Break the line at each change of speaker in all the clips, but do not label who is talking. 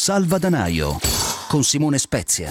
Salvadanaio con Simone Spezia.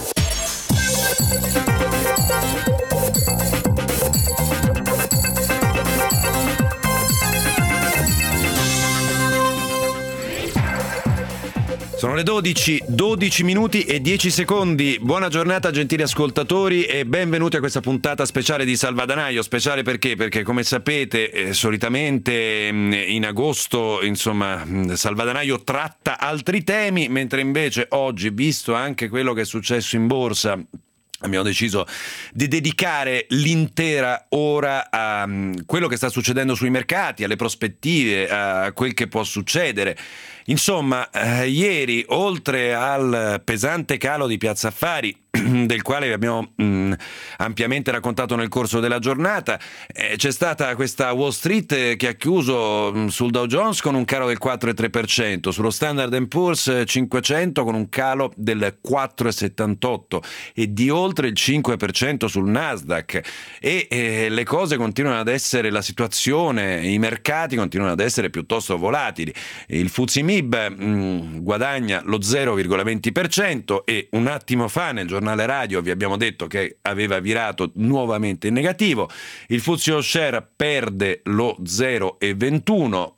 Sono le 12 minuti e 10 secondi. Buona giornata gentili ascoltatori e benvenuti a questa puntata speciale di Salvadanaio. Speciale perché? Perché come sapete solitamente in agosto Salvadanaio tratta altri temi, mentre invece oggi, visto anche quello che è successo in borsa, abbiamo deciso di dedicare l'intera ora a quello che sta succedendo sui mercati, alle prospettive, a quel che può succedere. Insomma, ieri, oltre al pesante calo di Piazza Affari, del quale vi abbiamo ampiamente raccontato nel corso della giornata, c'è stata questa Wall Street che ha chiuso sul Dow Jones con un calo del 4,3%, sullo Standard & Poor's 500 con un calo del 4,78% e di oltre il 5% sul Nasdaq, e le cose continuano ad essere, la situazione, i mercati continuano ad essere piuttosto volatili. Il FTSE MIB guadagna lo 0,20% e un attimo fa nel giornale radio vi abbiamo detto che aveva virato nuovamente in negativo. Il FTSE All Share perde lo 0,21%.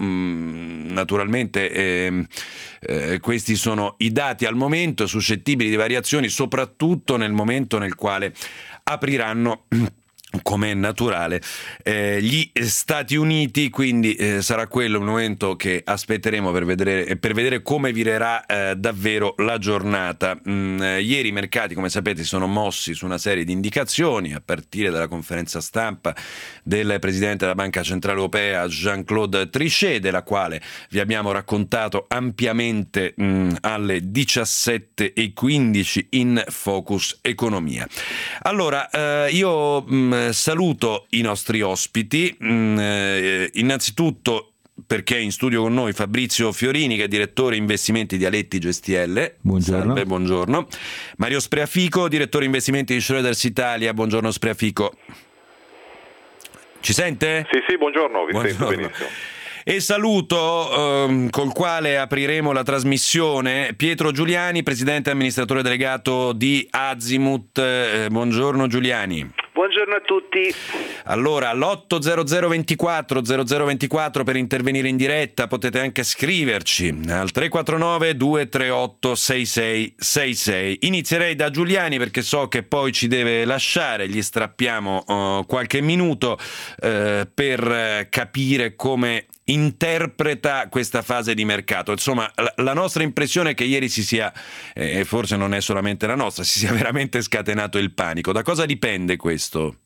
Naturalmente questi sono i dati al momento, suscettibili di variazioni soprattutto nel momento nel quale apriranno, come è naturale, gli Stati Uniti, quindi sarà quello il momento che aspetteremo per vedere come virerà davvero la giornata. Ieri i mercati, come sapete, si sono mossi su una serie di indicazioni, a partire dalla conferenza stampa del Presidente della Banca Centrale Europea Jean-Claude Trichet, della quale vi abbiamo raccontato ampiamente alle 17:15 in Focus Economia. Allora, io saluto i nostri ospiti, innanzitutto perché è in studio con noi Fabrizio Fiorini, che è direttore investimenti di Aletti GSTL.
Buongiorno.
Salve, buongiorno. Mario Spreafico, direttore investimenti di Schroders Italia. Buongiorno Spreafico. Ci sente?
Sì, buongiorno, vi sento benissimo.
E saluto, col quale apriremo la trasmissione, Pietro Giuliani, presidente e amministratore delegato di Azimut. Buongiorno Giuliani.
Buongiorno a tutti.
Allora, l'80024 per intervenire in diretta, potete anche scriverci al 349 238 6666. Inizierei da Giuliani perché so che poi ci deve lasciare, gli strappiamo qualche minuto per capire come interpreta questa fase di mercato. Insomma, la nostra impressione è che ieri si sia, e forse non è solamente la nostra, si sia veramente scatenato il panico. Da cosa dipende questo?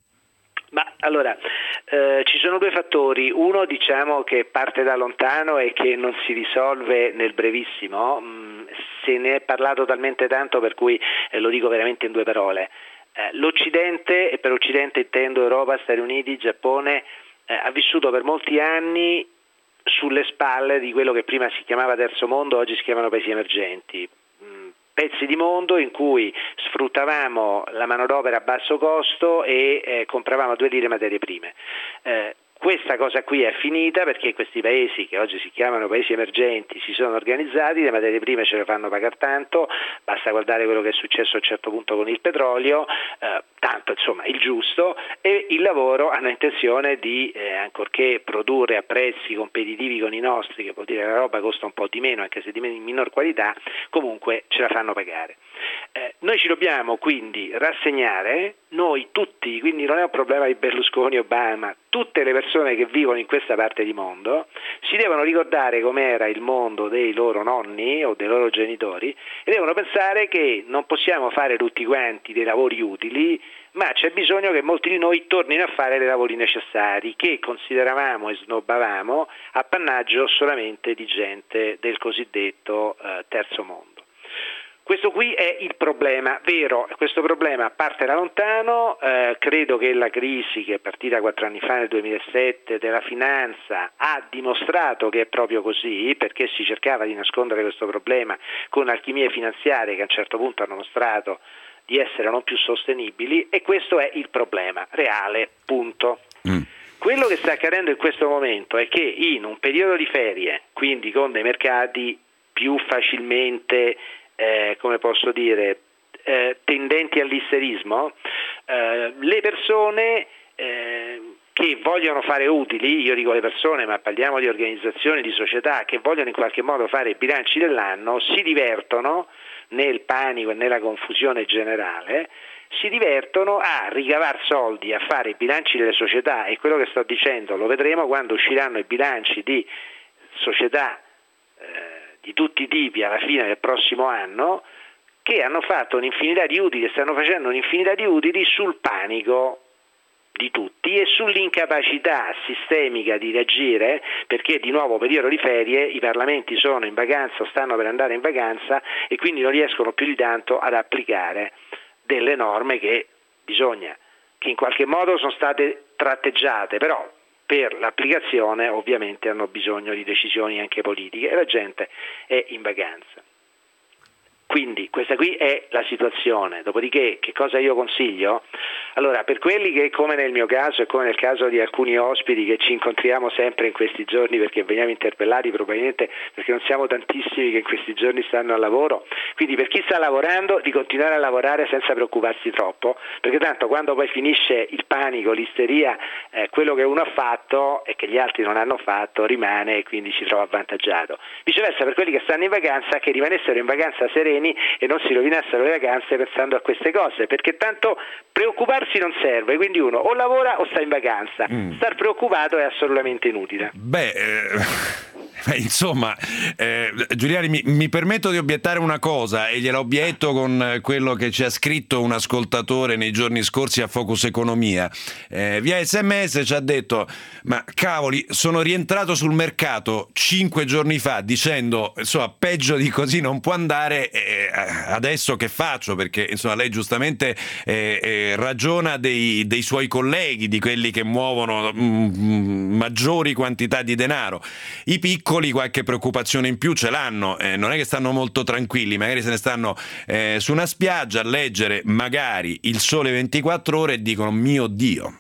Ma allora, ci sono due fattori. Uno, diciamo, che parte da lontano e che non si risolve nel brevissimo. Se ne è parlato talmente tanto per cui lo dico veramente in due parole. L'Occidente, e per Occidente intendo Europa, Stati Uniti, Giappone, ha vissuto per molti anni sulle spalle di quello che prima si chiamava terzo mondo, oggi si chiamano paesi emergenti. Pezzi di mondo in cui sfruttavamo la manodopera a basso costo e compravamo 2 lire materie prime. Questa cosa qui è finita perché questi paesi, che oggi si chiamano paesi emergenti, si sono organizzati, le materie prime ce le fanno pagare tanto, basta guardare quello che è successo a un certo punto con il petrolio, tanto insomma il giusto, e il lavoro hanno intenzione di, ancorché produrre a prezzi competitivi con i nostri, che vuol dire che la roba costa un po' di meno, anche se di minor qualità, comunque ce la fanno pagare. Noi ci dobbiamo quindi rassegnare, noi tutti, quindi non è un problema di Berlusconi, Obama, tutte le persone che vivono in questa parte di mondo si devono ricordare com'era il mondo dei loro nonni o dei loro genitori e devono pensare che non possiamo fare tutti quanti dei lavori utili, ma c'è bisogno che molti di noi tornino a fare dei lavori necessari che consideravamo e snobbavamo appannaggio solamente di gente del cosiddetto terzo mondo. Questo qui è il problema vero, questo problema parte da lontano, credo che la crisi che è partita 4 anni fa nel 2007 della finanza ha dimostrato che è proprio così, perché si cercava di nascondere questo problema con alchimie finanziarie che a un certo punto hanno mostrato di essere non più sostenibili, e questo è il problema reale, punto. Quello che sta accadendo in questo momento è che in un periodo di ferie, quindi con dei mercati più facilmente come posso dire, tendenti all'isterismo, le persone che vogliono fare utili, io dico le persone, ma parliamo di organizzazioni, di società che vogliono in qualche modo fare i bilanci dell'anno, si divertono nel panico e nella confusione generale, si divertono a ricavar soldi, a fare i bilanci delle società, e quello che sto dicendo lo vedremo quando usciranno i bilanci di società di tutti i tipi alla fine del prossimo anno, che hanno fatto un'infinità di utili, stanno facendo un'infinità di utili sul panico di tutti e sull'incapacità sistemica di reagire, perché di nuovo periodo di ferie, i parlamenti sono in vacanza o stanno per andare in vacanza e quindi non riescono più di tanto ad applicare delle norme che in qualche modo sono state tratteggiate, però per l'applicazione ovviamente hanno bisogno di decisioni anche politiche e la gente è in vacanza. Quindi questa qui è la situazione. Dopodiché che cosa io consiglio? Allora, per quelli che, come nel mio caso e come nel caso di alcuni ospiti che ci incontriamo sempre in questi giorni perché veniamo interpellati, probabilmente perché non siamo tantissimi che in questi giorni stanno al lavoro, quindi per chi sta lavorando di continuare a lavorare senza preoccuparsi troppo, perché tanto quando poi finisce il panico, l'isteria, quello che uno ha fatto e che gli altri non hanno fatto rimane e quindi si trova avvantaggiato. Viceversa, per quelli che stanno in vacanza, che rimanessero in vacanza sereni e non si rovinassero le vacanze pensando a queste cose, perché tanto preoccuparsi non serve, quindi uno o lavora o sta in vacanza. Star preoccupato è assolutamente inutile.
Insomma, Giuliani, mi permetto di obiettare una cosa, e gliela obietto con quello che ci ha scritto un ascoltatore nei giorni scorsi a Focus Economia. Via SMS ci ha detto: ma cavoli, sono rientrato sul mercato 5 giorni fa dicendo insomma peggio di così non può andare, adesso che faccio? Perché insomma lei giustamente ragiona dei suoi colleghi, di quelli che muovono maggiori quantità di denaro. I piccoli qualche preoccupazione in più ce l'hanno, non è che stanno molto tranquilli, magari se ne stanno su una spiaggia a leggere magari Il Sole 24 Ore e dicono mio Dio.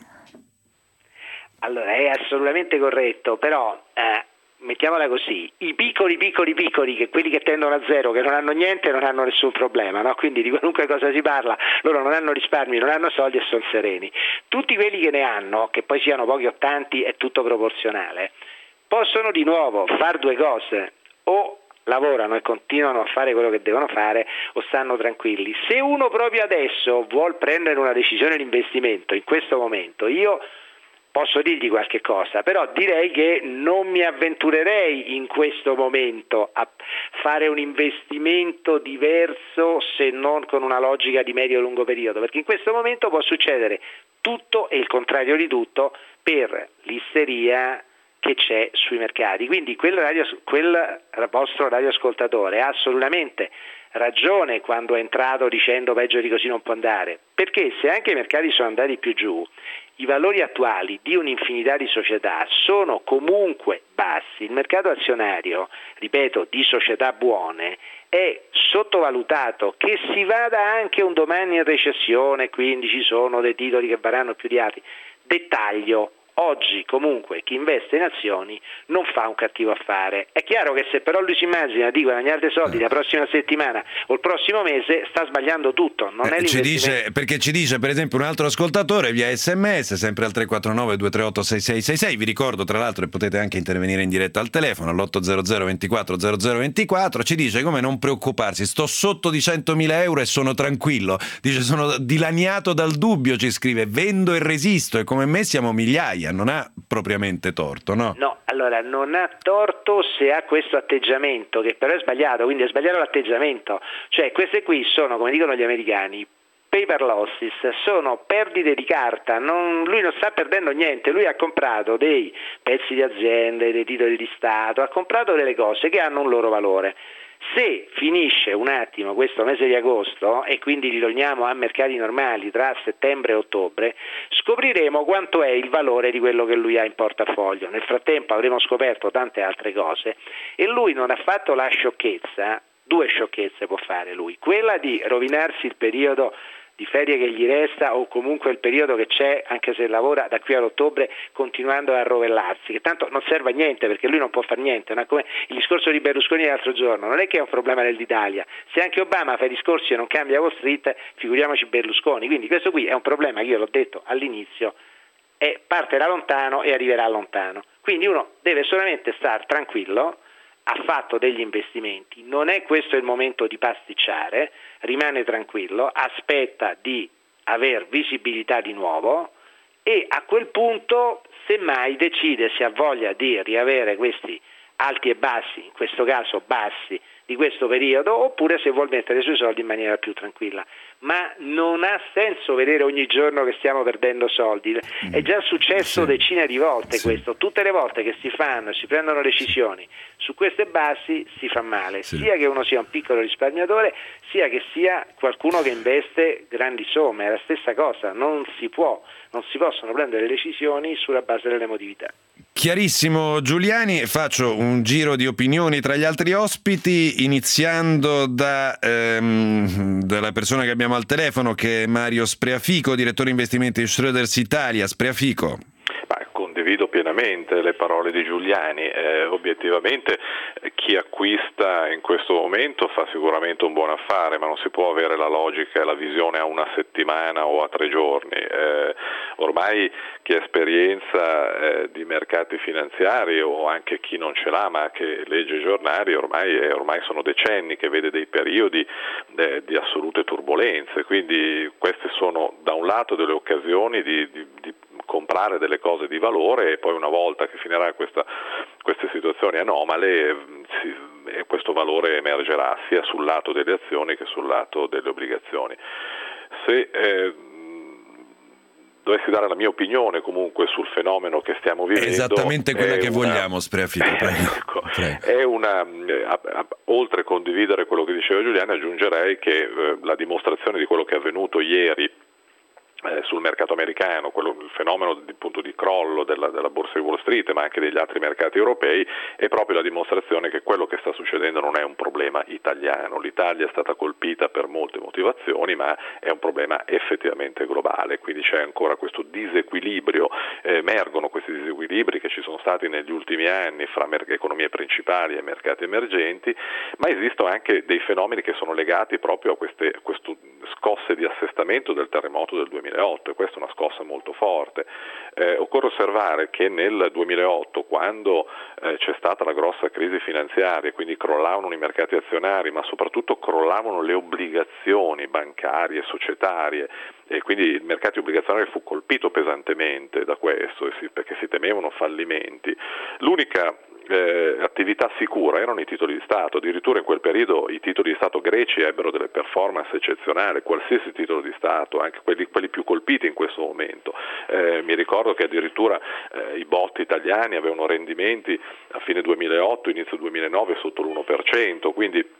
Allora è assolutamente corretto, però mettiamola così, i piccoli, che quelli che tendono a zero, che non hanno niente, non hanno nessun problema, no? Quindi di qualunque cosa si parla, loro non hanno risparmi, non hanno soldi e sono sereni. Tutti quelli che ne hanno, che poi siano pochi o tanti, è tutto proporzionale, possono di nuovo fare due cose: o lavorano e continuano a fare quello che devono fare, o stanno tranquilli. Se uno proprio adesso vuol prendere una decisione di investimento, in questo momento, io posso dirgli qualche cosa, però direi che non mi avventurerei in questo momento a fare un investimento diverso se non con una logica di medio-lungo periodo, perché in questo momento può succedere tutto e il contrario di tutto per l'isteria che c'è sui mercati. Quindi quel vostro radioascoltatore ha assolutamente ragione quando è entrato dicendo peggio di così non può andare, perché se anche i mercati sono andati più giù, i valori attuali di un'infinità di società sono comunque bassi. Il mercato azionario, ripeto, di società buone è sottovalutato. Che si vada anche un domani in recessione, quindi ci sono dei titoli che varranno più di altri, dettaglio. Oggi comunque chi investe in azioni non fa un cattivo affare. È chiaro che se però lui si immagina di guadagnare dei soldi la prossima settimana o il prossimo mese, sta sbagliando tutto. Non è
perché ci dice per esempio un altro ascoltatore via SMS, sempre al 349 238 6666. Vi ricordo tra l'altro che potete anche intervenire in diretta al telefono all'800 24 0024. Ci dice come non preoccuparsi, sto sotto di 100.000 euro e sono tranquillo. Dice sono dilaniato dal dubbio, ci scrive, vendo e resisto, e come me siamo migliaia. Non ha propriamente torto, no?
No, allora non ha torto se ha questo atteggiamento, che però è sbagliato, quindi è sbagliato l'atteggiamento. Cioè queste qui sono, come dicono gli americani, paper losses, sono perdite di carta. Lui non sta perdendo niente, lui ha comprato dei pezzi di aziende, dei titoli di Stato, ha comprato delle cose che hanno un loro valore. Se finisce un attimo questo mese di agosto e quindi ritorniamo a mercati normali tra settembre e ottobre, scopriremo quanto è il valore di quello che lui ha in portafoglio. Nel frattempo avremo scoperto tante altre cose e lui non ha fatto la sciocchezza. Due sciocchezze può fare lui: quella di rovinarsi il periodo di ferie che gli resta o comunque il periodo che c'è, anche se lavora da qui all'ottobre, continuando a rovellarsi, che tanto non serve a niente perché lui non può fare niente, no? Come il discorso di Berlusconi l'altro giorno, non è che è un problema dell'Italia, se anche Obama fa i discorsi e non cambia Wall Street, figuriamoci Berlusconi, quindi questo qui è un problema che io l'ho detto all'inizio, parte da lontano e arriverà lontano, quindi uno deve solamente stare tranquillo, ha fatto degli investimenti, non è questo il momento di pasticciare, rimane tranquillo, aspetta di aver visibilità di nuovo e a quel punto semmai decide se ha voglia di riavere questi alti e bassi, in questo caso bassi, di questo periodo, oppure se vuol mettere i suoi soldi in maniera più tranquilla. Ma non ha senso vedere ogni giorno che stiamo perdendo soldi. È già successo decine di volte questo. Tutte le volte che si prendono decisioni su queste basi si fa male, sia che uno sia un piccolo risparmiatore, sia che sia qualcuno che investe grandi somme. È la stessa cosa, non si possono prendere decisioni sulla base dell'emotività.
Chiarissimo Giuliani, faccio un giro di opinioni tra gli altri ospiti, iniziando dalla persona che abbiamo al telefono, che è Mario Spreafico, direttore investimenti di Schroders Italia. Spreafico.
Condivido pienamente le parole di Giuliani, obiettivamente chi acquista in questo momento fa sicuramente un buon affare, ma non si può avere la logica e la visione a una settimana o a 3 giorni. Ormai chi ha esperienza di mercati finanziari o anche chi non ce l'ha ma che legge i giornali, ormai sono decenni che vede dei periodi di assolute turbolenze, quindi queste sono da un lato delle occasioni di comprare delle cose di valore e poi una volta che finirà queste situazioni anomale questo valore emergerà sia sul lato delle azioni che sul lato delle obbligazioni. Se dovessi dare la mia opinione comunque sul fenomeno che stiamo vivendo,
esattamente quella che vogliamo, Spreafico.
È oltre a condividere quello che diceva Giuliani, aggiungerei che la dimostrazione di quello che è avvenuto ieri sul mercato americano, il fenomeno appunto di crollo della borsa di Wall Street ma anche degli altri mercati europei è proprio la dimostrazione che quello che sta succedendo non è un problema italiano. L'Italia è stata colpita per molte motivazioni ma è un problema effettivamente globale, quindi c'è ancora questo disequilibrio, emergono questi disequilibri che ci sono stati negli ultimi anni fra economie principali e mercati emergenti, ma esistono anche dei fenomeni che sono legati proprio a queste scosse di assestamento del terremoto del 2008 e questa è una scossa molto forte. Occorre osservare che nel 2008 quando c'è stata la grossa crisi finanziaria, quindi crollavano i mercati azionari ma soprattutto crollavano le obbligazioni bancarie, societarie e quindi il mercato obbligazionario fu colpito pesantemente da questo perché si temevano fallimenti. L'unica attività sicura erano i titoli di Stato, addirittura in quel periodo i titoli di Stato greci ebbero delle performance eccezionali, qualsiasi titolo di Stato, anche quelli più colpiti in questo momento. Mi ricordo che addirittura i BOT italiani avevano rendimenti a fine 2008, inizio 2009 sotto l'1%, quindi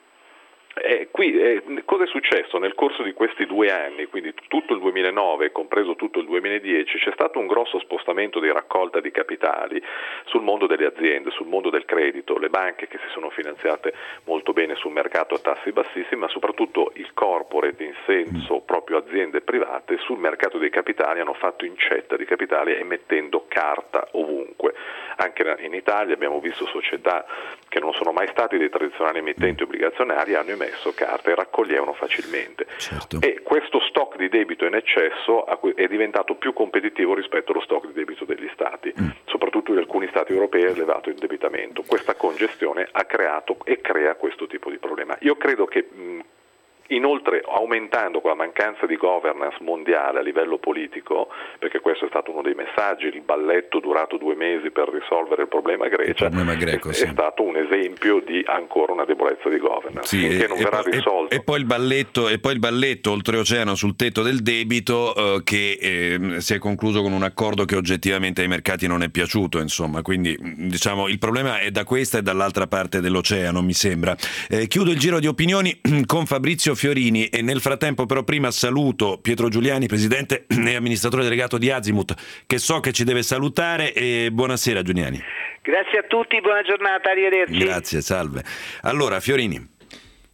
cosa è successo nel corso di questi 2 anni, quindi tutto il 2009 compreso tutto il 2010, c'è stato un grosso spostamento di raccolta di capitali sul mondo delle aziende, sul mondo del credito, le banche che si sono finanziate molto bene sul mercato a tassi bassissimi, ma soprattutto il corporate in senso proprio aziende private sul mercato dei capitali hanno fatto incetta di capitali emettendo carta ovunque. Anche in Italia abbiamo visto società che non sono mai stati dei tradizionali emittenti obbligazionari hanno emesso carte e raccoglievano facilmente.
Certo.
E questo stock di debito in eccesso è diventato più competitivo rispetto allo stock di debito degli Stati, soprattutto in alcuni Stati europei elevato indebitamento. Questa congestione ha creato e crea questo tipo di problema. Io credo che inoltre aumentando quella mancanza di governance mondiale a livello politico, perché questo è stato uno dei messaggi, il balletto durato 2 mesi per risolvere il problema Grecia, è stato un esempio di ancora una debolezza di governance, che non verrà risolto.
E poi il balletto oltreoceano sul tetto del debito che si è concluso con un accordo che oggettivamente ai mercati non è piaciuto, insomma, quindi diciamo il problema è da questa e dall'altra parte dell'oceano, mi sembra. Chiudo il giro di opinioni con Fabrizio Fiorini e nel frattempo però prima saluto Pietro Giuliani, presidente e amministratore delegato di Azimut, che so che ci deve salutare, e buonasera Giuliani.
Grazie a tutti, buona giornata, arrivederci.
Grazie, salve. Allora Fiorini.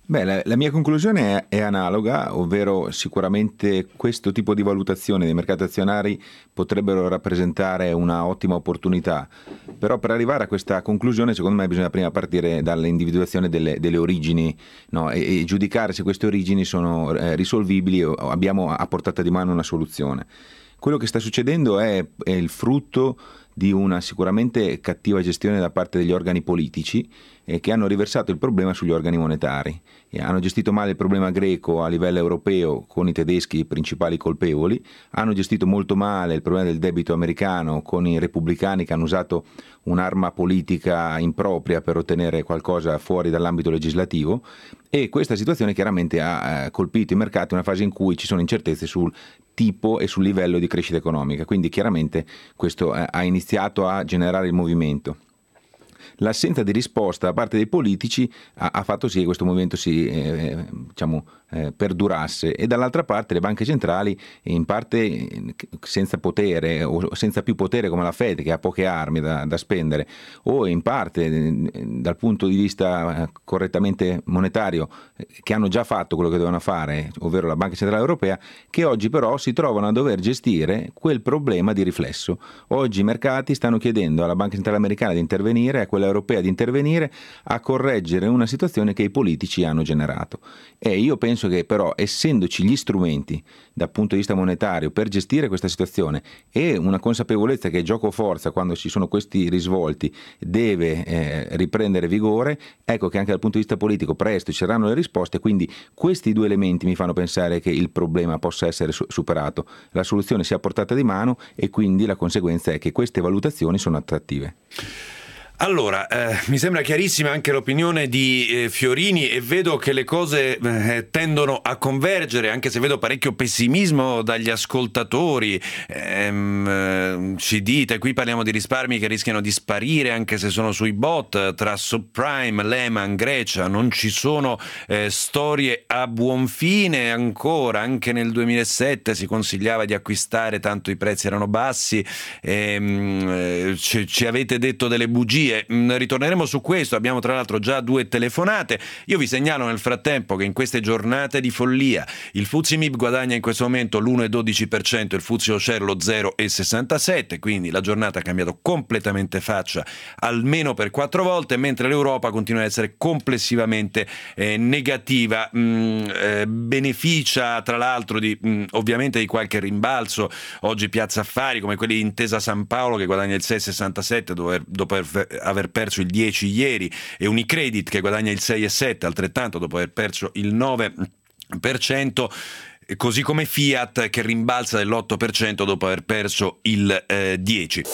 Beh, la mia conclusione è analoga, ovvero sicuramente questo tipo di valutazione dei mercati azionari potrebbero rappresentare una ottima opportunità, però per arrivare a questa conclusione secondo me bisogna prima partire dall'individuazione delle origini, no? e giudicare se queste origini sono risolvibili o abbiamo a portata di mano una soluzione. Quello che sta succedendo è il frutto di una sicuramente cattiva gestione da parte degli organi politici che hanno riversato il problema sugli organi monetari. Hanno gestito male il problema greco a livello europeo con i tedeschi principali colpevoli, hanno gestito molto male il problema del debito americano con i repubblicani che hanno usato un'arma politica impropria per ottenere qualcosa fuori dall'ambito legislativo, e questa situazione chiaramente ha colpito i mercati in una fase in cui ci sono incertezze sul tipo e sul livello di crescita economica, quindi chiaramente questo ha iniziato a generare il movimento. L'assenza di risposta da parte dei politici ha fatto sì che questo movimento perdurasse, e dall'altra parte le banche centrali, in parte senza potere o senza più potere come la Fed, che ha poche armi da spendere, o in parte dal punto di vista correttamente monetario, che hanno già fatto quello che dovevano fare, ovvero la Banca Centrale Europea, che oggi però si trovano a dover gestire quel problema di riflesso. Oggi i mercati stanno chiedendo alla Banca Centrale Americana di intervenire, a quella europea di intervenire, a correggere una situazione che i politici hanno generato. E io penso che però, essendoci gli strumenti dal punto di vista monetario per gestire questa situazione e una consapevolezza che gioco forza, quando ci sono questi risvolti, deve riprendere vigore, ecco che anche dal punto di vista politico presto ci saranno le risposte. Quindi questi due elementi mi fanno pensare che il problema possa essere superato, la soluzione sia a portata di mano, e quindi la conseguenza è che queste valutazioni sono attrattive.
Allora, mi sembra chiarissima anche l'opinione di Fiorini, e vedo che le cose tendono a convergere, anche se vedo parecchio pessimismo dagli ascoltatori. Ci dite, qui parliamo di risparmi che rischiano di sparire anche se sono sui bot, tra subprime, Lehman, Grecia, non ci sono storie a buon fine ancora. Anche nel 2007 si consigliava di acquistare, tanto i prezzi erano bassi. Ci avete detto delle bugie. Ritorneremo su questo, abbiamo tra l'altro già 2 telefonate. Io vi segnalo nel frattempo che in queste giornate di follia il FTSE MIB guadagna in questo momento l'1,12%, il FTSE All-Share lo 0,67%, quindi la giornata ha cambiato completamente faccia almeno per 4 volte, mentre l'Europa continua ad essere complessivamente negativa. Beneficia tra l'altro ovviamente di qualche rimbalzo oggi Piazza Affari, come quelli di Intesa San Paolo che guadagna il 6,67 dopo aver perso il 10 ieri, e Unicredit che guadagna il 6,7 altrettanto dopo aver perso il 9%, così come Fiat che rimbalza dell'8% dopo aver perso il 10%.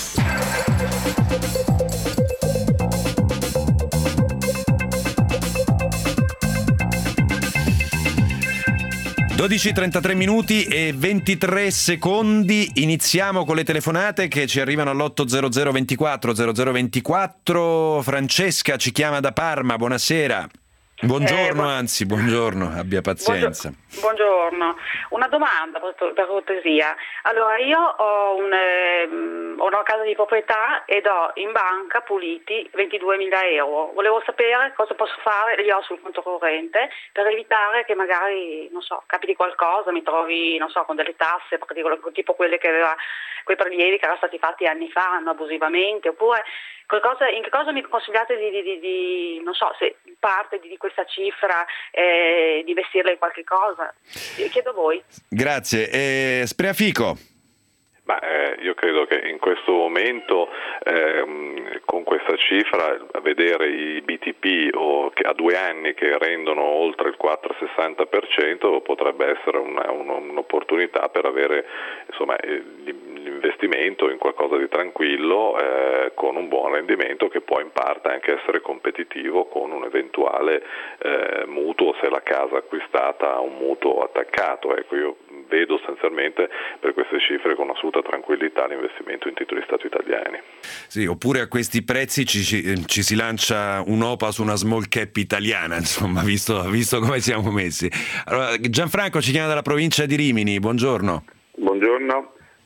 (12:33 e 23 secondi). Iniziamo con le telefonate che ci arrivano all'800 24 0024. Francesca ci chiama da Parma, buonasera. Buongiorno, anzi, buongiorno, abbia pazienza.
Buongiorno. Una domanda per cortesia. Allora, io ho una casa di proprietà ed ho in banca puliti 22.000 euro. Volevo sapere cosa posso fare, li ho sul conto corrente, per evitare che magari, non so, capiti qualcosa, mi trovi, non so, con delle tasse, tipo quelle che aveva, quei prelievi che erano stati fatti anni fa, abusivamente, oppure in che cosa mi consigliate di non so, se parte di questa cifra di investirla in qualche cosa? Chiedo a voi.
Grazie. Spreafico.
Io credo che in questo momento con questa cifra vedere i BTP a 2 anni che rendono oltre il 4,60% potrebbe essere un'opportunità per avere, insomma, l'investimento in qualcosa di tranquillo con un buon rendimento che può in parte anche essere competitivo con un eventuale mutuo, se la casa acquistata ha un mutuo attaccato. Ecco, io vedo sostanzialmente per queste cifre con assoluta tranquillità l'investimento in titoli di Stato italiani.
Sì, oppure a questi prezzi ci si lancia un'OPA su una small cap italiana, insomma, visto come siamo messi. Allora, Gianfranco ci chiama dalla provincia di Rimini, buongiorno.
Buongiorno.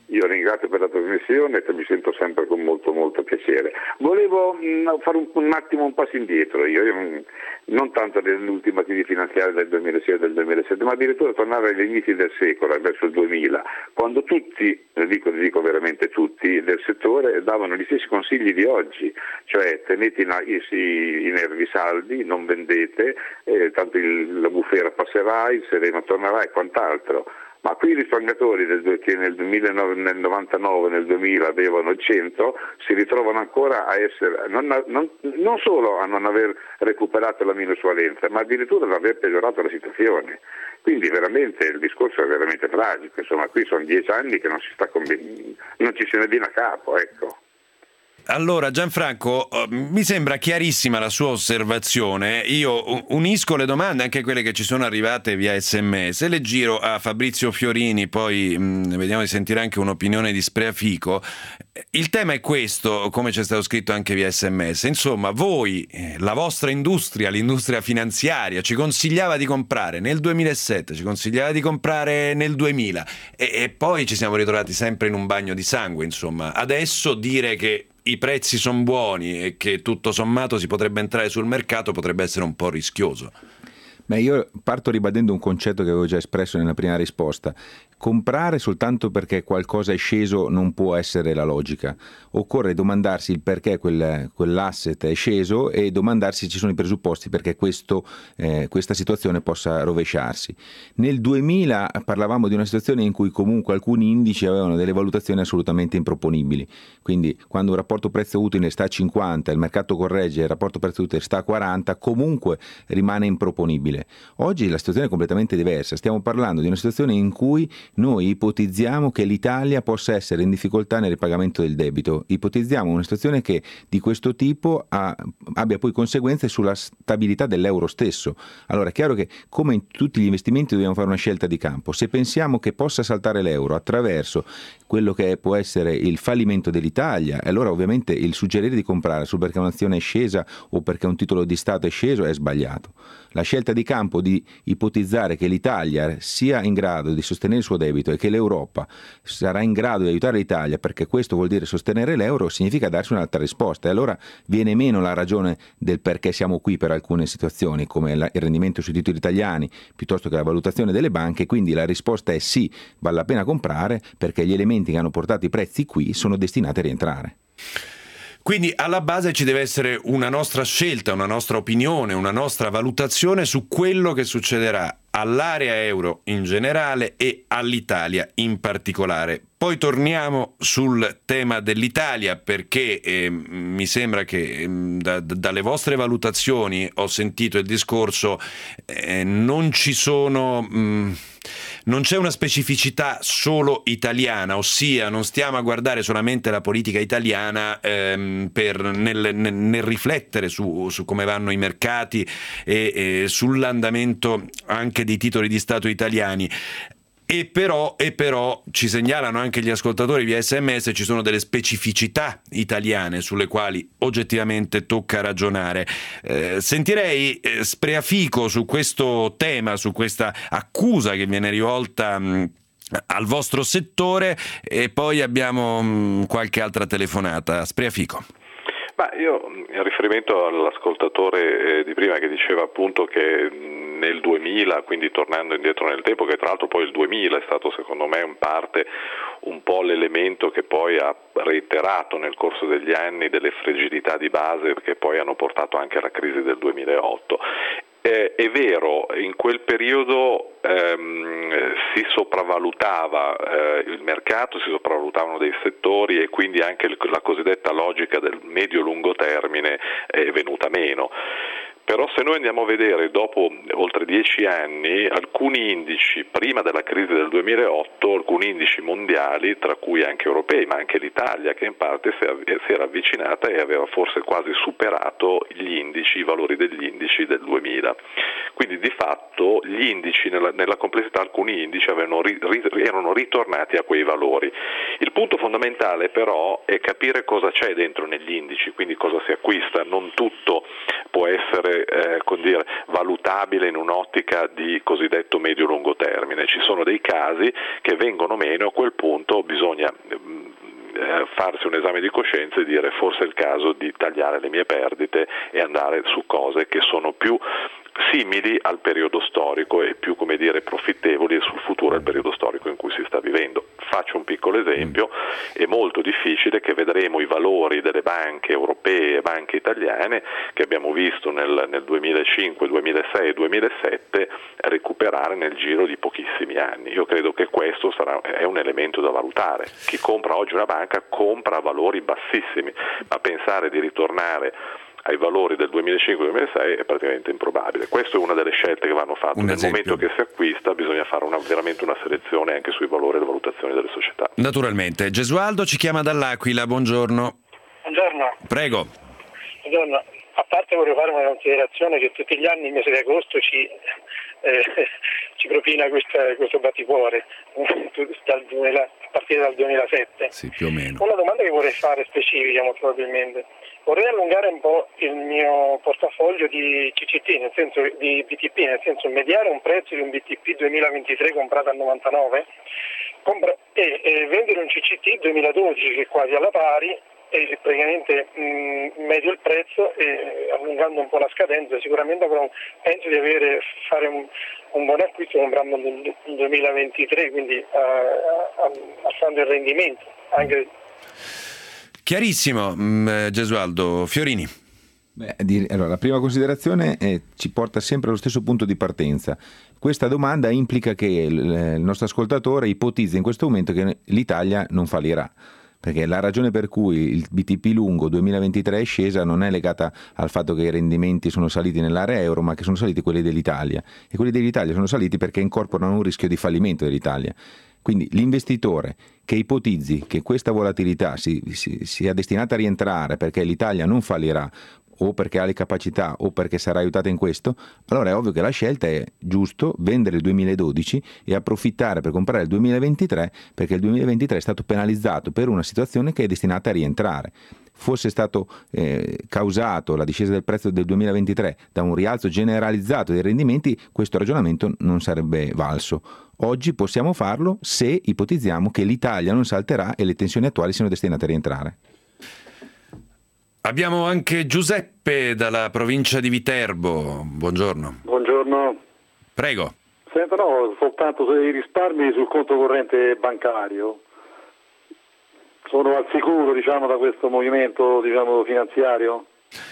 Io ringrazio per la trasmissione e mi sento sempre con molto molto piacere. Volevo fare un attimo un passo indietro, io non tanto nell'ultima crisi finanziaria del 2006 e del 2007, ma addirittura tornare agli inizi del secolo, verso il 2000, quando tutti, dico veramente tutti, del settore davano gli stessi consigli di oggi, cioè tenete i nervi saldi, non vendete, tanto la bufera passerà, il sereno tornerà e quant'altro. Ma qui i risparmiatori che nel 99, nel 2000 avevano 100, si ritrovano ancora a essere, non solo a non aver recuperato la minusvalenza, ma addirittura ad aver peggiorato la situazione. Quindi veramente il discorso è veramente tragico, insomma qui sono 10 anni che non ci se ne viene a capo, ecco.
Allora Gianfranco, mi sembra chiarissima la sua osservazione. Io unisco le domande, anche quelle che ci sono arrivate via SMS, le giro a Fabrizio Fiorini, poi vediamo di sentire anche un'opinione di Spreafico. Il tema è questo, come c'è stato scritto anche via SMS. Insomma, voi, la vostra industria, l'industria finanziaria, ci consigliava di comprare nel 2007, ci consigliava di comprare nel 2000 e poi ci siamo ritrovati sempre in un bagno di sangue. Insomma, adesso dire che i prezzi sono buoni e che tutto sommato si potrebbe entrare sul mercato potrebbe essere un po' rischioso.
Beh, io parto ribadendo un concetto che avevo già espresso nella prima risposta. Comprare soltanto perché qualcosa è sceso non può essere la logica. Occorre domandarsi il perché quell'asset è sceso e domandarsi se ci sono i presupposti perché questa situazione possa rovesciarsi. Nel 2000 parlavamo di una situazione in cui comunque alcuni indici avevano delle valutazioni assolutamente improponibili. Quindi quando un rapporto prezzo-utile sta a 50, il mercato corregge e il rapporto prezzo-utile sta a 40, comunque rimane improponibile. Oggi la situazione è completamente diversa. Stiamo parlando di una situazione in cui noi ipotizziamo che l'Italia possa essere in difficoltà nel ripagamento del debito, ipotizziamo una situazione che di questo tipo abbia poi conseguenze sulla stabilità dell'euro stesso. Allora è chiaro che come in tutti gli investimenti dobbiamo fare una scelta di campo. Se pensiamo che possa saltare l'euro attraverso quello che può essere il fallimento dell'Italia, allora ovviamente il suggerire di comprare solo perché un'azione è scesa o perché un titolo di Stato è sceso è sbagliato. La scelta di campo di ipotizzare che l'Italia sia in grado di sostenere il suo debito e che l'Europa sarà in grado di aiutare l'Italia perché questo vuol dire sostenere l'euro significa darsi un'altra risposta e allora viene meno la ragione del perché siamo qui per alcune situazioni come il rendimento sui titoli italiani piuttosto che la valutazione delle banche, quindi la risposta è sì, vale la pena comprare perché gli elementi che hanno portato i prezzi qui sono destinati a rientrare.
Quindi alla base ci deve essere una nostra scelta, una nostra opinione, una nostra valutazione su quello che succederà all'area euro in generale e all'Italia in particolare. Poi torniamo sul tema dell'Italia perché mi sembra che dalle vostre valutazioni ho sentito il discorso non c'è una specificità solo italiana, ossia non stiamo a guardare solamente la politica italiana nel riflettere su come vanno i mercati e sull'andamento anche dei titoli di Stato italiani. E però ci segnalano anche gli ascoltatori via SMS, ci sono delle specificità italiane sulle quali oggettivamente tocca ragionare. Sentirei Spreafico su questo tema, su questa accusa che viene rivolta al vostro settore e poi abbiamo qualche altra telefonata. Spreafico.
Ma io in riferimento all'ascoltatore di prima che diceva appunto che nel 2000, quindi tornando indietro nel tempo, che tra l'altro poi il 2000 è stato secondo me in parte un po' l'elemento che poi ha reiterato nel corso degli anni delle fragilità di base che poi hanno portato anche alla crisi del 2008. È vero, in quel periodo si sopravvalutava il mercato, si sopravvalutavano dei settori e quindi anche la cosiddetta logica del medio-lungo termine è venuta meno. Però se noi andiamo a vedere dopo oltre 10 anni alcuni indici, prima della crisi del 2008, alcuni indici mondiali, tra cui anche europei, ma anche l'Italia, che in parte si era avvicinata e aveva forse quasi superato i valori degli indici del 2000. Quindi di fatto gli indici, nella complessità, alcuni indici erano ritornati a quei valori. Il punto fondamentale però è capire cosa c'è dentro negli indici, quindi cosa si acquista. Non tutto può essere valutabile in un'ottica di cosiddetto medio-lungo termine. Ci sono dei casi che vengono meno, a quel punto bisogna farsi un esame di coscienza e dire forse è il caso di tagliare le mie perdite e andare su cose che sono più simili al periodo storico e più, come dire, profittevoli sul futuro al periodo storico in cui si sta vivendo. Faccio un piccolo esempio: è molto difficile che vedremo i valori delle banche europee e banche italiane che abbiamo visto nel 2005, 2006 e 2007 recuperare nel giro di pochissimi anni. Io credo che questo è un elemento da valutare. Chi compra oggi una banca compra a valori bassissimi, ma pensare di ritornare ai valori del 2005-2006 è praticamente improbabile. Questa è una delle scelte che vanno fatte. Nel momento che si acquista bisogna fare veramente una selezione anche sui valori e le valutazioni delle società.
Naturalmente. Gesualdo ci chiama dall'Aquila, buongiorno.
Buongiorno.
Prego.
Buongiorno. A parte vorrei fare una considerazione che tutti gli anni il mese di agosto ci propina questo batticuore a partire dal 2007.
Sì, più o meno.
Una domanda che vorrei fare specifica, molto probabilmente. Vorrei allungare un po' il mio portafoglio di CCT, nel senso di BTP, nel senso mediare un prezzo di un BTP 2023 comprato a 99 e vendere un CCT 2012 che è quasi alla pari, e praticamente medio il prezzo e allungando un po' la scadenza. Sicuramente penso di fare un buon acquisto comprando nel 2023, quindi alzando il rendimento anche.
Chiarissimo. Gesualdo. Fiorini.
Allora, la prima considerazione ci porta sempre allo stesso punto di partenza. Questa domanda implica che il nostro ascoltatore ipotizza in questo momento che l'Italia non fallirà, perché la ragione per cui il BTP lungo 2023 è scesa non è legata al fatto che i rendimenti sono saliti nell'area euro, ma che sono saliti quelli dell'Italia, e quelli dell'Italia sono saliti perché incorporano un rischio di fallimento dell'Italia. Quindi l'investitore che ipotizzi che questa volatilità sia destinata a rientrare perché l'Italia non fallirà, o perché ha le capacità o perché sarà aiutata in questo, allora è ovvio che la scelta è giusto vendere il 2012 e approfittare per comprare il 2023, perché il 2023 è stato penalizzato per una situazione che è destinata a rientrare. Fosse stato causato la discesa del prezzo del 2023 da un rialzo generalizzato dei rendimenti, questo ragionamento non sarebbe valso. Oggi possiamo farlo se ipotizziamo che l'Italia non salterà e le tensioni attuali siano destinate a rientrare.
Abbiamo anche Giuseppe dalla provincia di Viterbo. Buongiorno.
Buongiorno.
Prego.
Senta, no, soltanto se i risparmi sul conto corrente bancario sono al sicuro, da questo movimento, finanziario?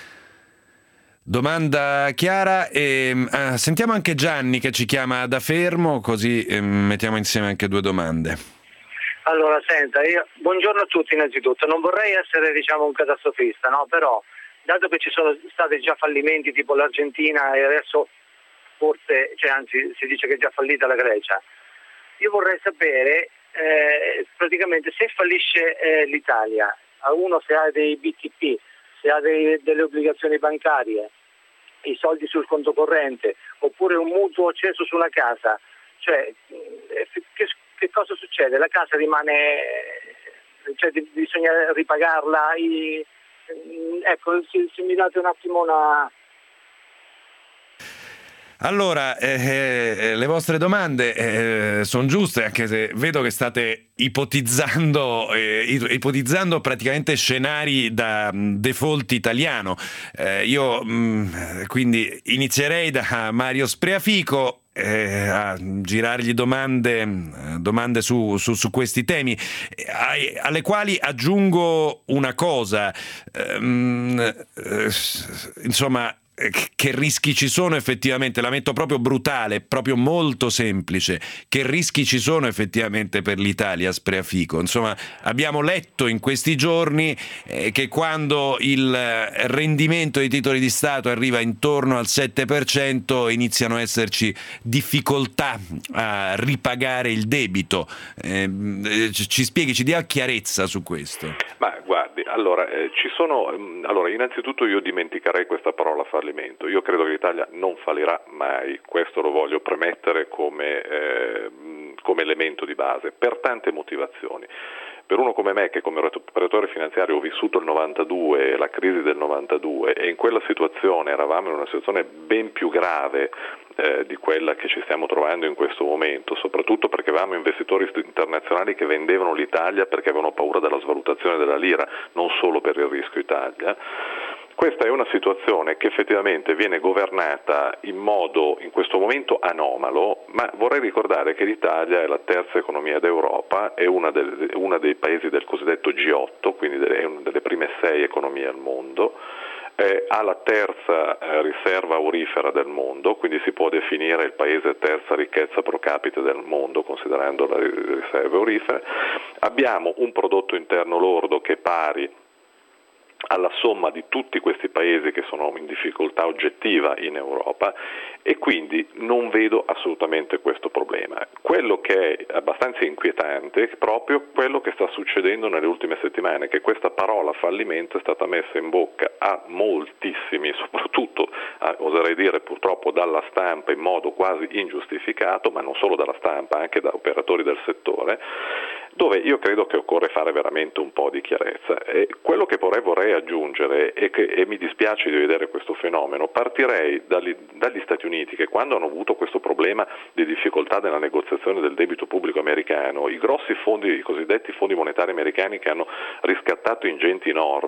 Domanda chiara. Sentiamo anche Gianni che ci chiama da Fermo, così mettiamo insieme anche due domande.
Allora, senta, buongiorno a tutti innanzitutto. Non vorrei essere, un catastrofista, no? Però, dato che ci sono stati già fallimenti tipo l'Argentina e adesso forse, anzi si dice che è già fallita la Grecia, io vorrei sapere praticamente se fallisce l'Italia, se ha dei BTP, se ha delle obbligazioni bancarie, i soldi sul conto corrente, oppure un mutuo acceso su una casa, che cosa succede? La casa rimane, bisogna ripagarla? Se mi date un attimo una...
Allora, le vostre domande sono giuste, anche se vedo che state ipotizzando praticamente scenari da default italiano. Io quindi inizierei da Mario Spreafico a girargli domande su questi temi, alle quali aggiungo una cosa. Insomma, che rischi ci sono effettivamente, la metto proprio brutale, proprio molto semplice, che rischi ci sono effettivamente per l'Italia, Spreafico? Insomma, abbiamo letto in questi giorni che quando il rendimento dei titoli di Stato arriva intorno al 7% iniziano a esserci difficoltà a ripagare il debito. Ci spieghi, ci dia chiarezza su questo.
Ma guardi, allora innanzitutto io dimenticherei questa parola fallimento. Io credo che l'Italia non fallirà mai, questo lo voglio premettere come elemento di base, per tante motivazioni. Per uno come me, che come operatore finanziario ho vissuto il 92, la crisi del 92, e in quella situazione eravamo in una situazione ben più grave di quella che ci stiamo trovando in questo momento, soprattutto perché avevamo investitori internazionali che vendevano l'Italia perché avevano paura della svalutazione della lira, non solo per il rischio Italia. Questa è una situazione che effettivamente viene governata in modo in questo momento anomalo, ma vorrei ricordare che l'Italia è la terza economia d'Europa, è una dei paesi del cosiddetto G8, quindi è una delle prime 6 economie al mondo, ha la terza riserva aurifera del mondo, quindi si può definire il paese terza ricchezza pro capite del mondo considerando le riserve aurifere. Abbiamo un prodotto interno lordo che è pari alla somma di tutti questi paesi che sono in difficoltà oggettiva in Europa, e quindi non vedo assolutamente questo problema. Quello che è abbastanza inquietante è proprio quello che sta succedendo nelle ultime settimane, che questa parola fallimento è stata messa in bocca a moltissimi, soprattutto oserei dire purtroppo dalla stampa in modo quasi ingiustificato, ma non solo dalla stampa, anche da operatori del settore, dove io credo che occorre fare veramente un po' di chiarezza. E quello che vorrei aggiungere è che, e mi dispiace di vedere questo fenomeno, partirei dagli Stati Uniti, che quando hanno avuto questo problema di difficoltà nella negoziazione del debito pubblico americano, i grossi fondi, i cosiddetti fondi monetari americani che hanno riscattato ingenti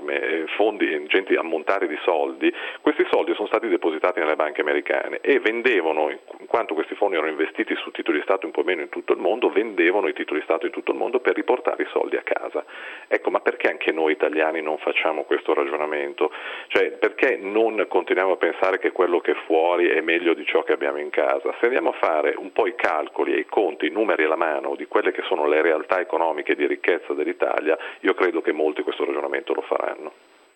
ingenti ammontari di soldi, questi soldi sono stati depositati nelle banche americane e vendevano, in quanto questi fondi erano investiti su titoli di Stato un po' meno in tutto il mondo, vendevano i titoli di Stato in tutto il mondo per riportare i soldi a casa. Ecco, ma perché anche noi italiani non facciamo questo ragionamento? Cioè, perché non continuiamo a pensare che quello che è fuori è meglio di ciò che abbiamo in casa? Se andiamo a fare un po' i calcoli e i conti, i numeri alla mano di quelle che sono le realtà economiche di ricchezza dell'Italia, io credo che molti questo ragionamento lo faranno.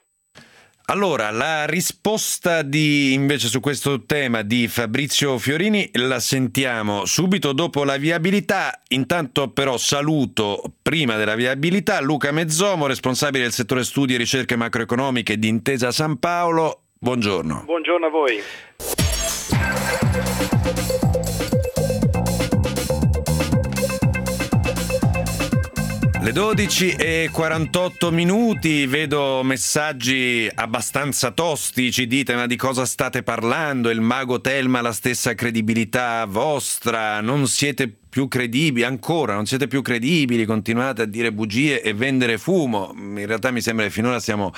Allora, la risposta invece su questo tema di Fabrizio Fiorini la sentiamo subito dopo la viabilità. Intanto però saluto, prima della viabilità, Luca Mezzomo, responsabile del settore studi e ricerche macroeconomiche di Intesa Sanpaolo. Buongiorno.
Buongiorno a voi.
Le 12:48, vedo messaggi abbastanza tosti, ci dite: ma di cosa state parlando? Il mago Telma ha la stessa credibilità vostra, non siete più credibili, ancora non siete più credibili, continuate a dire bugie e vendere fumo. In realtà mi sembra che finora stiamo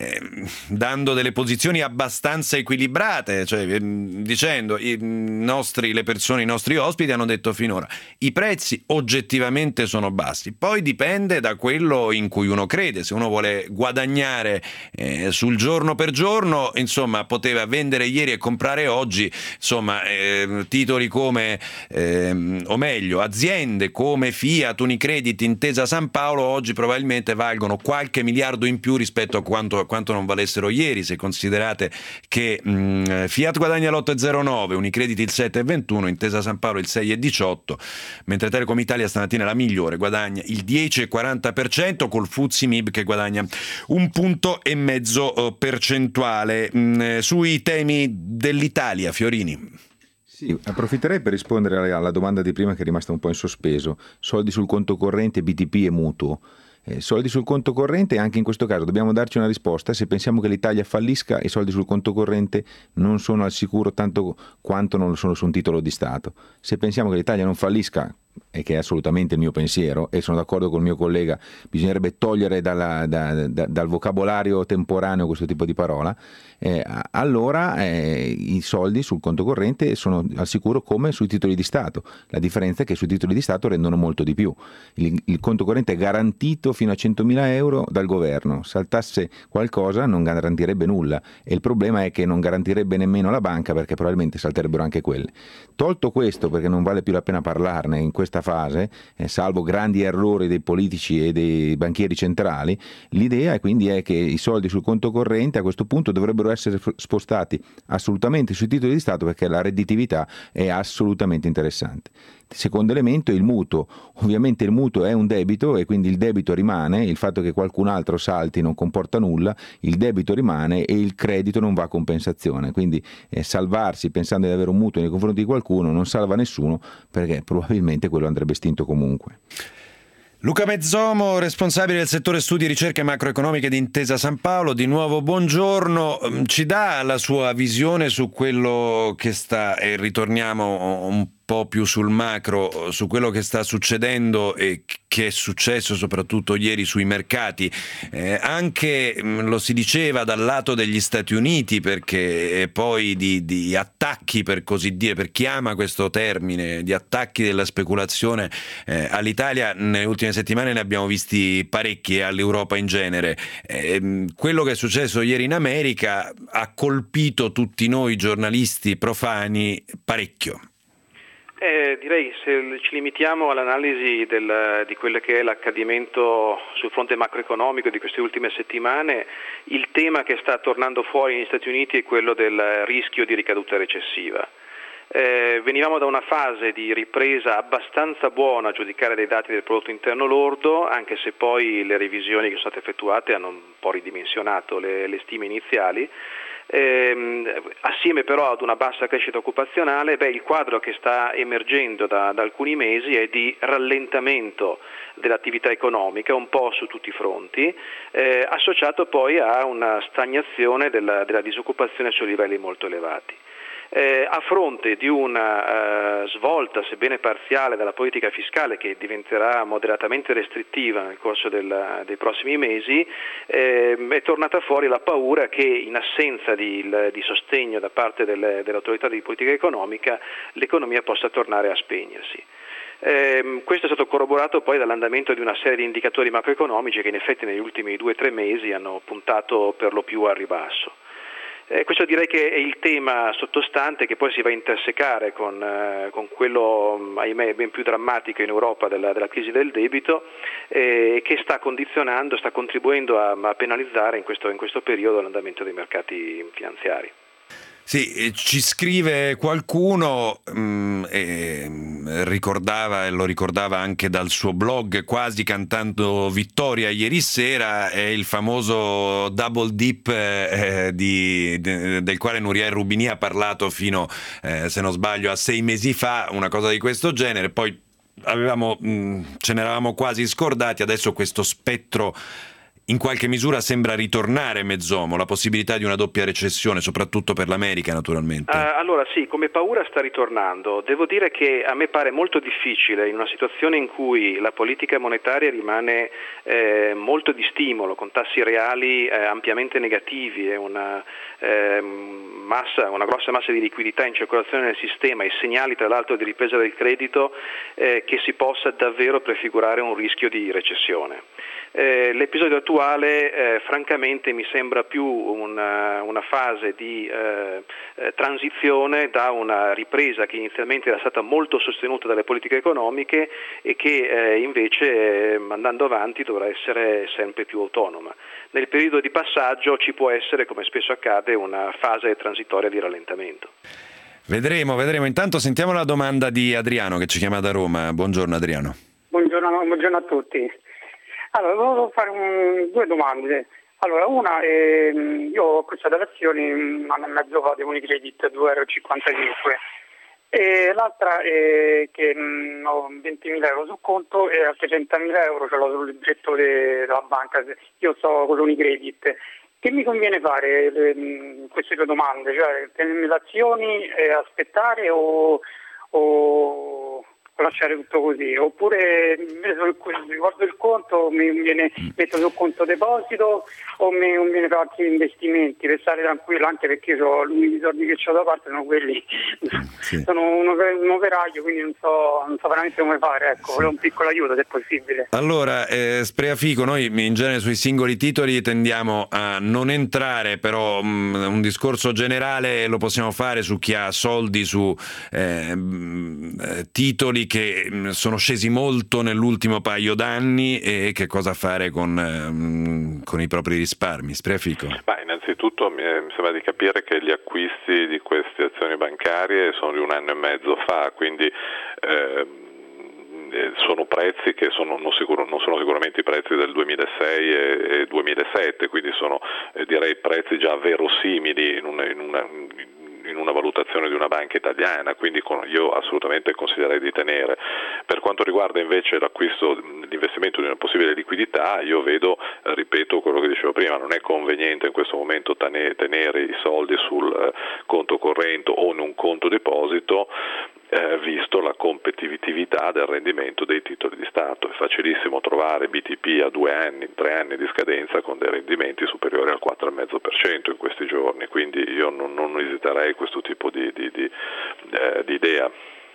dando delle posizioni abbastanza equilibrate, cioè dicendo i nostri ospiti hanno detto finora i prezzi oggettivamente sono bassi, poi dipende da quello in cui uno crede. Se uno vuole guadagnare sul giorno per giorno, insomma, poteva vendere ieri e comprare oggi, insomma, titoli come o meglio aziende come Fiat, Unicredit, Intesa Sanpaolo oggi probabilmente valgono qualche miliardo in più rispetto a quanto non valessero ieri, se considerate che Fiat guadagna l'8,09, Unicredit il 7,21, Intesa Sanpaolo il 6,18, mentre Telecom Italia stamattina la migliore guadagna il 10,40% col FTSE MIB che guadagna 1,5 punti percentuale. Sui temi dell'Italia, Fiorini.
Sì, approfitterei per rispondere alla domanda di prima che è rimasta un po' in sospeso. Soldi sul conto corrente, BTP e mutuo. Soldi sul conto corrente, anche in questo caso dobbiamo darci una risposta. Se pensiamo che l'Italia fallisca, i soldi sul conto corrente non sono al sicuro tanto quanto non lo sono su un titolo di Stato. Se pensiamo che l'Italia non fallisca, e che è assolutamente il mio pensiero, e sono d'accordo col mio collega, bisognerebbe togliere dal vocabolario temporaneo questo tipo di parola, allora i soldi sul conto corrente sono al sicuro come sui titoli di Stato. La differenza è che sui titoli di Stato rendono molto di più. Il conto corrente è garantito fino a 100.000 euro dal governo, saltasse qualcosa non garantirebbe nulla, e il problema è che non garantirebbe nemmeno la banca, perché probabilmente salterebbero anche quelle. Tolto questo, perché non vale più la pena parlarne in questa fase, salvo grandi errori dei politici e dei banchieri centrali, l'idea quindi è che i soldi sul conto corrente a questo punto dovrebbero essere spostati assolutamente sui titoli di Stato, perché la redditività è assolutamente interessante. Secondo elemento, il mutuo. Ovviamente il mutuo è un debito e quindi il debito rimane, il fatto che qualcun altro salti non comporta nulla, il debito rimane e il credito non va a compensazione, quindi salvarsi pensando di avere un mutuo nei confronti di qualcuno non salva nessuno, perché probabilmente quello andrebbe estinto comunque.
Luca Mezzomo, responsabile del settore studi, ricerche macroeconomiche di Intesa San Paolo, di nuovo buongiorno, ci dà la sua visione su quello che sta, e ritorniamo un po' più sul macro, su quello che sta succedendo e che è successo soprattutto ieri sui mercati, anche lo si diceva dal lato degli Stati Uniti, perché poi di attacchi, per così dire, per chi ama questo termine, di attacchi della speculazione all'Italia nelle ultime settimane ne abbiamo visti parecchi, e all'Europa in genere. Quello che è successo ieri in America ha colpito tutti noi giornalisti profani parecchio.
Direi, se ci limitiamo all'analisi di quello che è l'accadimento sul fronte macroeconomico di queste ultime settimane, il tema che sta tornando fuori negli Stati Uniti è quello del rischio di ricaduta recessiva. Venivamo da una fase di ripresa abbastanza buona a giudicare dai dati del prodotto interno lordo, anche se poi le revisioni che sono state effettuate hanno un po' ridimensionato le stime iniziali. Assieme però ad una bassa crescita occupazionale, il quadro che sta emergendo da alcuni mesi è di rallentamento dell'attività economica un po' su tutti i fronti, associato poi a una stagnazione della disoccupazione su livelli molto elevati. A fronte di una svolta, sebbene parziale, della politica fiscale, che diventerà moderatamente restrittiva nel corso dei prossimi mesi, è tornata fuori la paura che, in assenza di sostegno da parte dell'autorità di politica economica, l'economia possa tornare a spegnersi. Questo è stato corroborato poi dall'andamento di una serie di indicatori macroeconomici che in effetti negli ultimi 2 o 3 mesi hanno puntato per lo più al ribasso. Questo direi che è il tema sottostante, che poi si va a intersecare con quello, ahimè, ben più drammatico in Europa della crisi del debito, che sta contribuendo a penalizzare in questo periodo l'andamento dei mercati finanziari.
Sì, ci scrive qualcuno, ricordava, e lo ricordava anche dal suo blog, quasi cantando vittoria ieri sera, è il famoso double dip del quale Nouriel Roubini ha parlato fino, se non sbaglio, a 6 mesi fa, una cosa di questo genere. Poi ce ne eravamo quasi scordati. Adesso questo spettro in qualche misura sembra ritornare, Mezzomo, la possibilità di una doppia recessione, soprattutto per l'America, naturalmente.
Allora sì, come paura sta ritornando. Devo dire che a me pare molto difficile, in una situazione in cui la politica monetaria rimane molto di stimolo, con tassi reali ampiamente negativi e una grossa massa di liquidità in circolazione nel sistema, e segnali tra l'altro di ripresa del credito, che si possa davvero prefigurare un rischio di recessione. L'episodio attuale francamente mi sembra più una fase di transizione da una ripresa che inizialmente era stata molto sostenuta dalle politiche economiche e che invece andando avanti dovrà essere sempre più autonoma. Nel periodo di passaggio ci può essere, come spesso accade, una fase transitoria di rallentamento.
Vedremo. Intanto sentiamo la domanda di Adriano, che ci chiama da Roma. Buongiorno Adriano.
Buongiorno a tutti. Allora, volevo fare 2 domande. Allora, una, io ho acquistato le azioni 1 anno e mezzo fa di Unicredit, €2,55, e l'altra è che ho 20.000 euro sul conto e altri 30.000 euro ce l'ho sul libretto della banca. Io sto con l'Unicredit. Che mi conviene fare queste 2 domande? Cioè, tenermi le azioni e aspettare o lasciare tutto così, oppure riguardo il conto metto sul conto deposito o mi conviene fare altri investimenti per stare tranquillo, anche perché i soldi che ho da parte sono quelli. Sì. Sono un operaio, quindi non so veramente come fare, ecco, volevo un piccolo aiuto se è possibile.
Allora, Spreafico, noi in genere sui singoli titoli tendiamo a non entrare, però un discorso generale lo possiamo fare su chi ha soldi su titoli che sono scesi molto nell'ultimo paio d'anni, e che cosa fare con i propri risparmi. Spreafico.
Innanzitutto mi sembra di capire che gli acquisti di queste azioni bancarie sono di 1 anno e mezzo fa, quindi sono prezzi che non sono sicuramente i prezzi del 2006 e 2007, quindi sono direi prezzi già verosimili in in una valutazione di una banca italiana, quindi io assolutamente consiglierei di tenere. Per quanto riguarda invece l'investimento di una possibile liquidità, io vedo, ripeto quello che dicevo prima, non è conveniente in questo momento tenere i soldi sul conto corrente o in un conto deposito, visto la competitività del rendimento dei titoli di Stato. È facilissimo trovare BTP a 2 anni, 3 anni di scadenza con dei rendimenti superiori al 4,5% in questi giorni, quindi io non esiterei questo tipo di idea.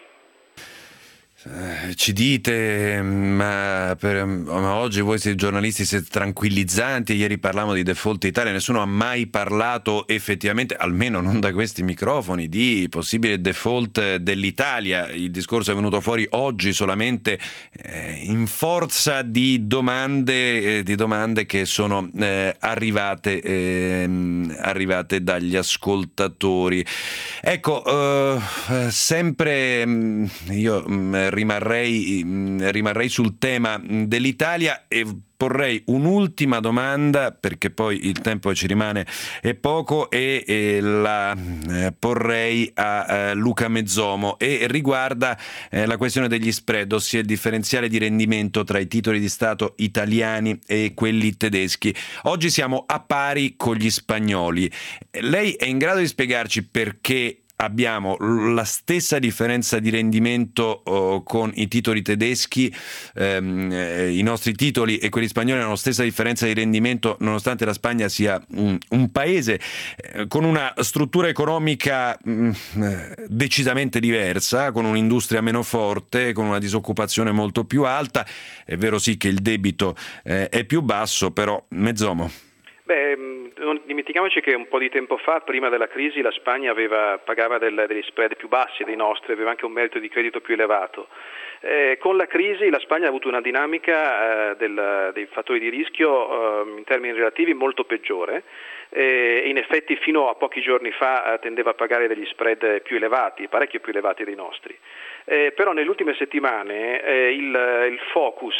Ci dite, ma oggi voi siete giornalisti, siete tranquillizzanti. Ieri parlavamo di default Italia, nessuno ha mai parlato effettivamente, almeno non da questi microfoni, di possibile default dell'Italia. Il discorso è venuto fuori oggi solamente in forza di domande che sono arrivate dagli ascoltatori. Ecco, sempre io rimarrei sul tema dell'Italia e porrei un'ultima domanda, perché poi il tempo ci rimane è poco, e la porrei a Luca Mezzomo, e riguarda la questione degli spread, ossia il differenziale di rendimento tra i titoli di Stato italiani e quelli tedeschi. Oggi siamo a pari con gli spagnoli. Lei è in grado di spiegarci perché abbiamo la stessa differenza di rendimento con i titoli tedeschi, i nostri titoli, e quelli spagnoli hanno la stessa differenza di rendimento, nonostante la Spagna sia un paese con una struttura economica decisamente diversa, con un'industria meno forte, con una disoccupazione molto più alta. È vero sì che il debito è più basso, però Mezzomo.
Non dimentichiamoci che un po' di tempo fa, prima della crisi, la Spagna pagava degli spread più bassi dei nostri, aveva anche un merito di credito più elevato. Con la crisi la Spagna ha avuto una dinamica dei fattori di rischio in termini relativi molto peggiore. In effetti fino a pochi giorni fa tendeva a pagare degli spread più elevati, parecchio più elevati dei nostri. Però nelle ultime settimane il focus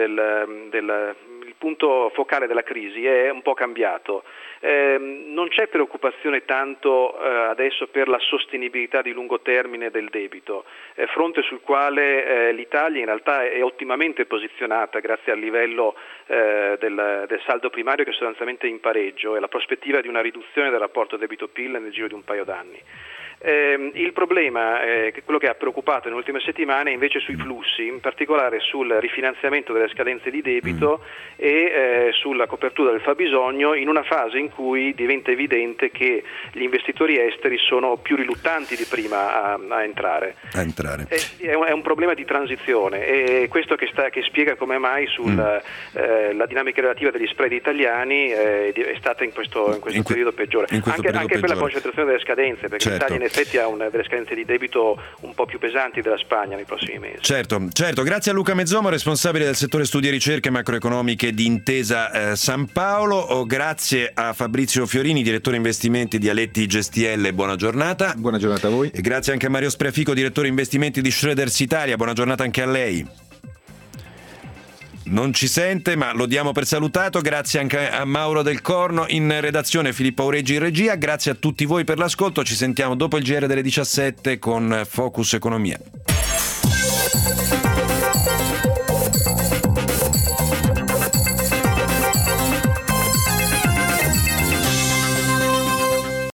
il punto focale della crisi è un po' cambiato. Non c'è preoccupazione tanto adesso per la sostenibilità di lungo termine del debito, fronte sul quale l'Italia in realtà è ottimamente posizionata grazie al livello del saldo primario, che è sostanzialmente in pareggio, e la prospettiva di una riduzione del rapporto debito-PIL nel giro di un paio d'anni. Il problema, quello che ha preoccupato nelle ultime settimane, è invece sui flussi, in particolare sul rifinanziamento delle scadenze di debito e sulla copertura del fabbisogno, in una fase in cui diventa evidente che gli investitori esteri sono più riluttanti di prima a entrare. È un problema di transizione, e questo che spiega come mai la dinamica relativa degli spread italiani è stata in questo periodo peggiore, anche per la concentrazione delle scadenze, perché l'Italia in effetti ha delle scadenze di debito un po' più pesanti della Spagna nei prossimi mesi.
Certo. Grazie a Luca Mezzomo, responsabile del settore studi e ricerche macroeconomiche di Intesa San Paolo. Grazie a Fabrizio Fiorini, direttore investimenti di Aletti Gestielle. Buona giornata.
Buona giornata a voi.
E grazie anche a Mario Spreafico, direttore investimenti di Schroders Italia. Buona giornata anche a lei. Non ci sente, ma lo diamo per salutato. Grazie anche a Mauro Del Corno in redazione, Filippo Aureggi in regia. Grazie a tutti voi per l'ascolto. Ci sentiamo dopo il GR delle 17 con Focus Economia.